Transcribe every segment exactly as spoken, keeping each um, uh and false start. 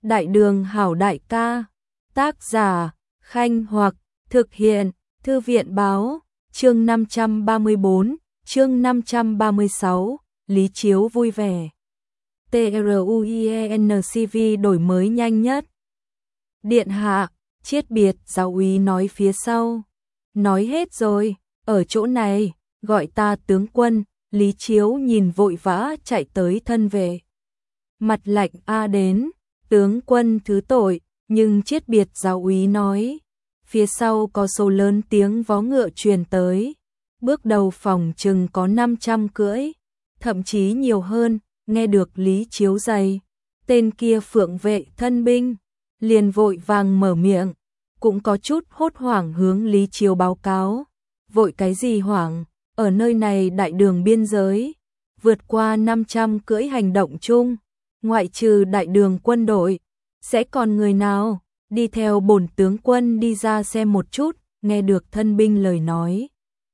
Đại đường hảo đại ca. Tác giả, Khanh Hoặc, thực hiện, Thư viện Báo, chương năm trăm ba mươi bốn, chương năm trăm ba mươi sáu, Lý Chiếu vui vẻ. TRUIENCV đổi mới nhanh nhất. Điện hạ, Chiết Biệt giáo úy nói phía sau. Nói hết rồi, ở chỗ này, gọi ta tướng quân. Lý Chiếu nhìn vội vã chạy tới thân về. Mặt lạnh a đến, tướng quân thứ tội, nhưng Chiết Biệt giáo úy nói. Phía sau có số lớn tiếng vó ngựa truyền tới. Bước đầu phòng chừng có năm trăm cưỡi, thậm chí nhiều hơn, nghe được Lý Chiếu dày. Tên kia phượng vệ thân binh, liền vội vàng mở miệng, cũng có chút hốt hoảng hướng Lý Chiếu báo cáo. Vội cái gì hoảng, ở nơi này đại đường biên giới, vượt qua năm trăm cưỡi hành động chung, ngoại trừ đại đường quân đội, sẽ còn người nào, đi theo bổn tướng quân đi ra xem một chút, nghe được thân binh lời nói.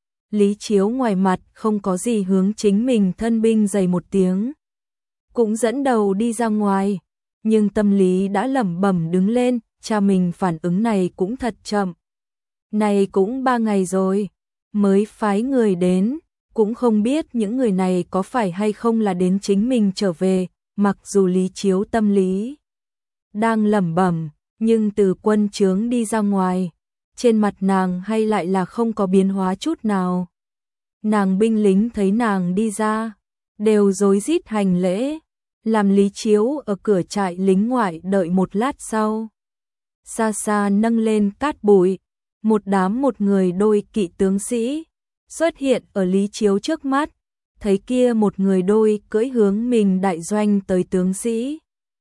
Lý Chiếu ngoài mặt không có gì hướng chính mình thân binh dày một tiếng, cũng dẫn đầu đi ra ngoài, nhưng tâm lý đã lẩm bẩm đứng lên, cha mình phản ứng này cũng thật chậm. Này cũng ba ngày rồi, mới phái người đến, cũng không biết những người này có phải hay không là đến chính mình trở về, mặc dù Lý Chiếu tâm lý đang lẩm bẩm, nhưng từ quân trướng đi ra ngoài, trên mặt nàng hay lại là không có biến hóa chút nào. Nàng binh lính thấy nàng đi ra, đều rối rít hành lễ, làm Lý Chiếu ở cửa trại lính ngoại đợi một lát sau. Xa xa nâng lên cát bụi, một đám một người đôi kỵ tướng sĩ xuất hiện ở Lý Chiếu trước mắt, thấy kia một người đôi cưỡi hướng mình đại doanh tới tướng sĩ.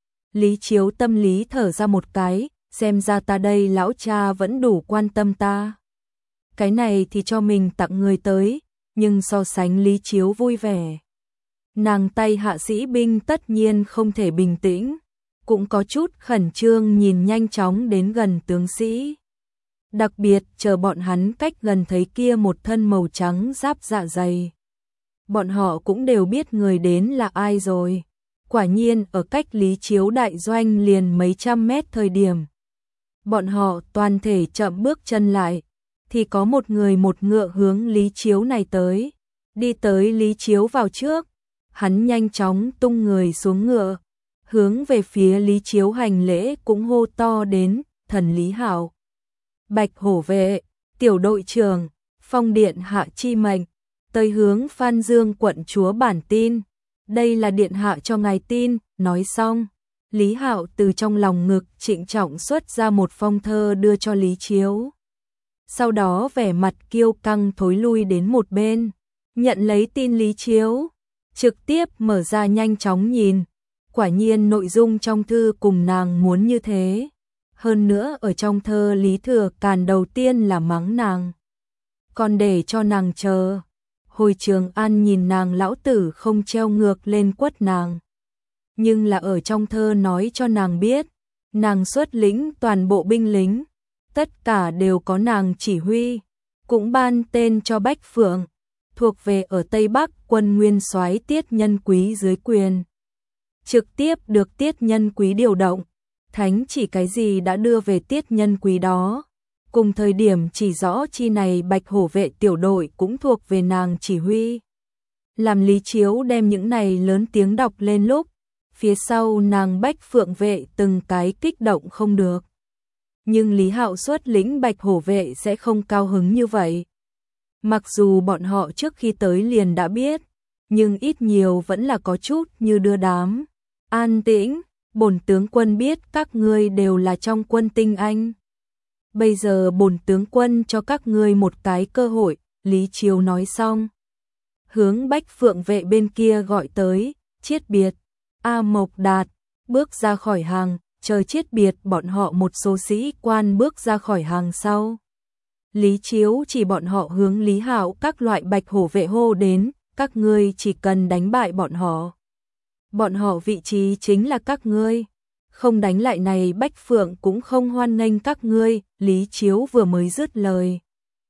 Lý Chiếu tâm lý thở ra một cái, xem ra ta đây lão cha vẫn đủ quan tâm ta. Cái này thì cho mình tặng người tới, nhưng so sánh Lý Chiếu vui vẻ. Nàng tay hạ sĩ binh tất nhiên không thể bình tĩnh, cũng có chút khẩn trương nhìn nhanh chóng đến gần tướng sĩ. Đặc biệt chờ bọn hắn cách gần thấy kia một thân màu trắng giáp dạ dày. Bọn họ cũng đều biết người đến là ai rồi. Quả nhiên ở cách Lý Chiếu đại doanh liền mấy trăm mét thời điểm. Bọn họ toàn thể chậm bước chân lại, thì có một người một ngựa hướng Lý Chiếu này tới. Đi tới Lý Chiếu vào trước, hắn nhanh chóng tung người xuống ngựa, hướng về phía Lý Chiếu hành lễ cũng hô to đến, thần Lý Hảo. Bạch hổ vệ, tiểu đội trưởng, phong điện hạ chi mệnh, tới hướng Phan Dương quận chúa bản tin. Đây là điện hạ cho ngài tin. Nói xong, Lý Hạo từ trong lòng ngực trịnh trọng xuất ra một phong thơ đưa cho Lý Chiếu. Sau đó vẻ mặt kiêu căng thối lui đến một bên, nhận lấy tin Lý Chiếu, trực tiếp mở ra nhanh chóng nhìn. Quả nhiên nội dung trong thư cùng nàng muốn như thế. Hơn nữa ở trong thơ Lý Thừa Càn đầu tiên là mắng nàng, còn để cho nàng chờ. Hồi Trường An nhìn nàng lão tử không treo ngược lên quất nàng. Nhưng là ở trong thơ nói cho nàng biết, nàng xuất lĩnh toàn bộ binh lính, tất cả đều có nàng chỉ huy, cũng ban tên cho Bách Phượng, thuộc về ở Tây Bắc quân nguyên soái Tiết Nhân Quý dưới quyền. Trực tiếp được Tiết Nhân Quý điều động, thánh chỉ cái gì đã đưa về Tiết Nhân Quý đó. Cùng thời điểm chỉ rõ chi này Bạch hổ vệ tiểu đội cũng thuộc về nàng chỉ huy. Làm Lý Chiếu đem những này lớn tiếng đọc lên lúc, phía sau nàng Bách Phượng vệ từng cái kích động không được. Nhưng Lý Hạo xuất lĩnh Bạch hổ vệ sẽ không cao hứng như vậy. Mặc dù bọn họ trước khi tới liền đã biết, nhưng ít nhiều vẫn là có chút như đưa đám. An tĩnh, bổn tướng quân biết các ngươi đều là trong quân tinh anh. Bây giờ bổn tướng quân cho các ngươi một cái cơ hội. Lý Chiếu nói xong, hướng Bách Phượng vệ bên kia gọi tới, Chiết Biệt, A Mộc Đạt, bước ra khỏi hàng, chờ Chiết Biệt bọn họ một số sĩ quan bước ra khỏi hàng sau. Lý Chiếu chỉ bọn họ hướng Lý Hạo các loại Bạch hổ vệ hô đến, các ngươi chỉ cần đánh bại bọn họ. Bọn họ vị trí chính là các ngươi. Không đánh lại này Bách Phượng cũng không hoan nghênh các ngươi. Lý Chiếu vừa mới dứt lời.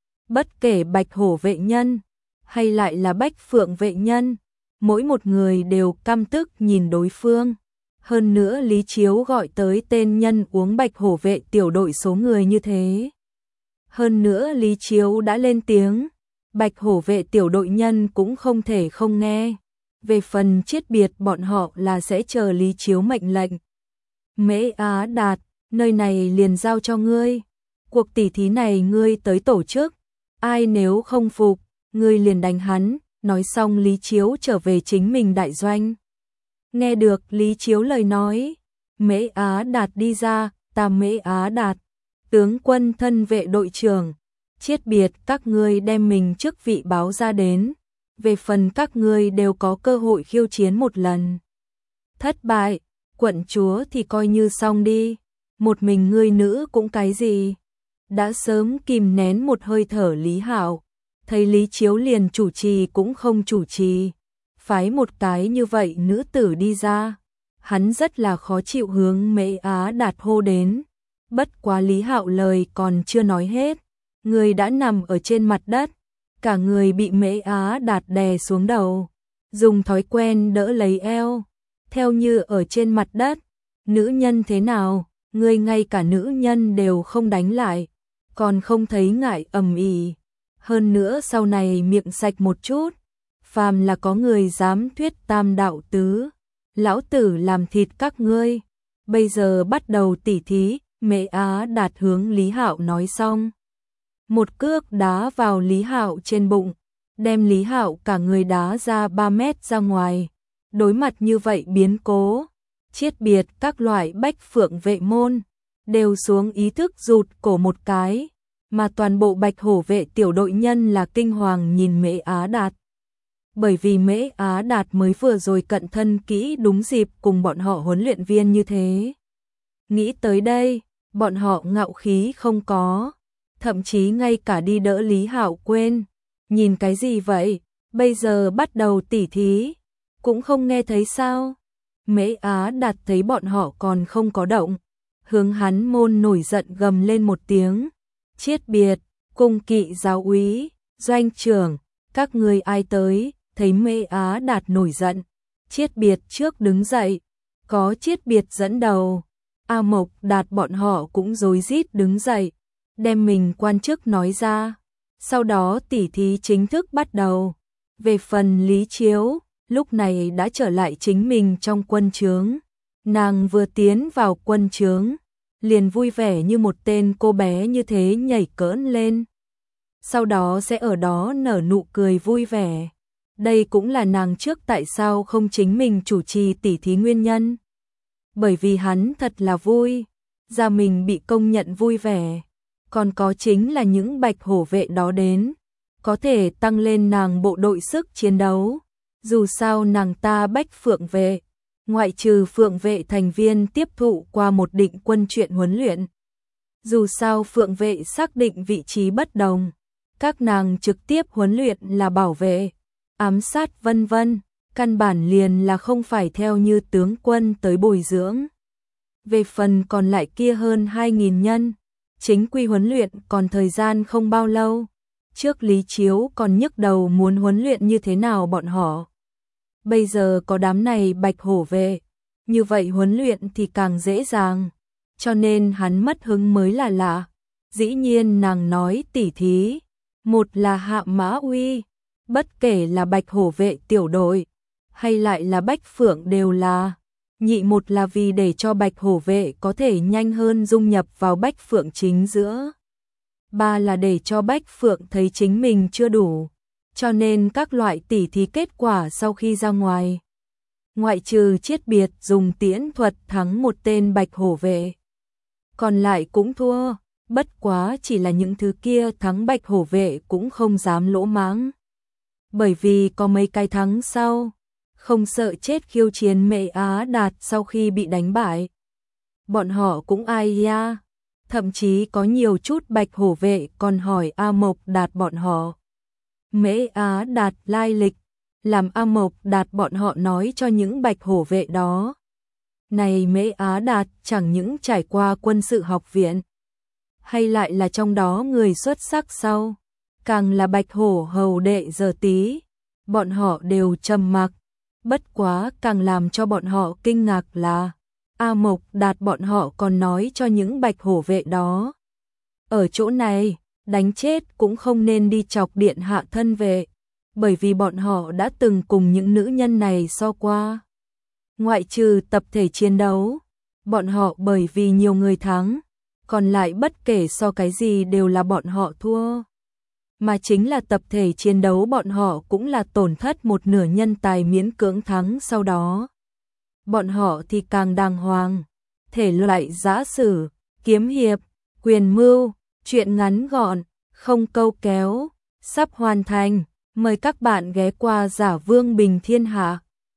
Bất kể Bạch hổ vệ nhân, hay lại là Bách Phượng vệ nhân, mỗi một người đều căm tức nhìn đối phương. Hơn nữa Lý Chiếu gọi tới tên nhân uống bạch hổ vệ tiểu đội số người như thế. Hơn nữa Lý Chiếu đã lên tiếng, bạch hổ vệ tiểu đội nhân cũng không thể không nghe. Về phần chiết biệt bọn họ là sẽ chờ Lý Chiếu mệnh lệnh. Mễ Á Đạt, nơi này liền giao cho ngươi. Cuộc tỉ thí này ngươi tới tổ chức. Ai nếu không phục, ngươi liền đánh hắn. Nói xong Lý Chiếu trở về chính mình đại doanh. Nghe được Lý Chiếu lời nói, Mễ Á Đạt đi ra, ta Mễ Á Đạt, tướng quân thân vệ đội trưởng, chiết biệt các ngươi đem mình chức vị báo ra đến, về phần các ngươi đều có cơ hội khiêu chiến một lần. Thất bại, quận chúa thì coi như xong đi, một mình ngươi nữ cũng cái gì. Đã sớm kìm nén một hơi thở Lý Hạo, thấy Lý Chiếu liền chủ trì cũng không chủ trì, phái một cái như vậy nữ tử đi ra, hắn rất là khó chịu hướng Mễ Á Đạt hô đến. Bất quá Lý Hạo lời còn chưa nói hết, người đã nằm ở trên mặt đất, cả người bị Mễ Á Đạt đè xuống đầu, dùng thói quen đỡ lấy eo, theo như ở trên mặt đất. Nữ nhân thế nào, ngươi ngay cả nữ nhân đều không đánh lại, còn không thấy ngại ầm ĩ. Hơn nữa sau này miệng sạch một chút, phàm là có người dám thuyết tam đạo tứ, lão tử làm thịt các ngươi. Bây giờ bắt đầu tỉ thí. Mễ Á Đạt hướng Lý Hạo nói xong, một cước đá vào Lý Hạo trên bụng, đem Lý Hạo cả người đá ra ba mét ra ngoài. Đối mặt như vậy biến cố, chiết biệt các loại bách phượng vệ môn đều xuống ý thức rụt cổ một cái, mà toàn bộ bạch hổ vệ tiểu đội nhân là kinh hoàng nhìn Mễ Á Đạt. Bởi vì Mễ Á Đạt mới vừa rồi cận thân kỹ đúng dịp cùng bọn họ huấn luyện viên như thế. Nghĩ tới đây, bọn họ ngạo khí không có, thậm chí ngay cả đi đỡ Lý Hạo quên. Nhìn cái gì vậy, bây giờ bắt đầu tỉ thí, cũng không nghe thấy sao? Mễ Á Đạt thấy bọn họ còn không có động, hướng hắn môn nổi giận gầm lên một tiếng, chiết biệt, cung kỵ giáo úy, doanh trưởng, các người ai tới? Thấy Mễ Á Đạt nổi giận, chiết biệt trước đứng dậy, có chiết biệt dẫn đầu, A Mộc Đạt bọn họ cũng rối rít đứng dậy, đem mình quan chức nói ra. Sau đó tỉ thí chính thức bắt đầu. Về phần Lý Chiếu, lúc này đã trở lại chính mình trong quân trướng. Nàng vừa tiến vào quân trướng, liền vui vẻ như một tên cô bé như thế nhảy cỡn lên. Sau đó sẽ ở đó nở nụ cười vui vẻ. Đây cũng là nàng trước tại sao không chính mình chủ trì tỉ thí nguyên nhân. Bởi vì hắn thật là vui, gia mình bị công nhận vui vẻ. Còn có chính là những bạch hổ vệ đó đến, có thể tăng lên nàng bộ đội sức chiến đấu. Dù sao nàng ta bách phượng vệ, ngoại trừ phượng vệ thành viên tiếp thụ qua một định quân chuyện huấn luyện. Dù sao phượng vệ xác định vị trí bất đồng, các nàng trực tiếp huấn luyện là bảo vệ, ám sát vân vân, căn bản liền là không phải theo như tướng quân tới bồi dưỡng. Về phần còn lại kia hơn hai nghìn nhân, chính quy huấn luyện còn thời gian không bao lâu. Trước Lý Chiếu còn nhức đầu muốn huấn luyện như thế nào bọn họ. Bây giờ có đám này bạch hổ vệ, như vậy huấn luyện thì càng dễ dàng, cho nên hắn mất hứng mới là lạ. Dĩ nhiên nàng nói tỉ thí, một là Hạ Mã Uy, bất kể là bạch hổ vệ tiểu đội, hay lại là bách phượng đều là. Nhị một là vì để cho bạch hổ vệ có thể nhanh hơn dung nhập vào bách phượng chính giữa. Ba là để cho bách phượng thấy chính mình chưa đủ, cho nên các loại tỉ thí kết quả sau khi ra ngoài. Ngoại trừ chiết biệt dùng tiễn thuật thắng một tên bạch hổ vệ, còn lại cũng thua, bất quá chỉ là những thứ kia thắng bạch hổ vệ cũng không dám lỗ mãng. Bởi vì có mấy cái thắng sau, không sợ chết khiêu chiến Mễ Á Đạt sau khi bị đánh bại. Bọn họ cũng ai ya, thậm chí có nhiều chút bạch hổ vệ còn hỏi A Mộc Đạt bọn họ. Mễ Á Đạt lai lịch, làm A Mộc Đạt bọn họ nói cho những bạch hổ vệ đó. Này Mễ Á Đạt chẳng những trải qua quân sự học viện, hay lại là trong đó người xuất sắc sau, càng là bạch hổ hầu đệ Giờ Tí, bọn họ đều trầm mặc. Bất quá càng làm cho bọn họ kinh ngạc là A Mộc Đạt bọn họ còn nói cho những bạch hổ vệ đó. Ở chỗ này, đánh chết cũng không nên đi chọc điện hạ thân vệ, bởi vì bọn họ đã từng cùng những nữ nhân này so qua. Ngoại trừ tập thể chiến đấu, bọn họ bởi vì nhiều người thắng, còn lại bất kể so cái gì đều là bọn họ thua. Mà chính là tập thể chiến đấu bọn họ cũng là tổn thất một nửa nhân tài miễn cưỡng thắng sau đó. Bọn họ thì càng đàng hoàng, thể loại giã sử, kiếm hiệp, quyền mưu, chuyện ngắn gọn, không câu kéo, sắp hoàn thành. Mời các bạn ghé qua Giả Vương Bình Thiên Hạ.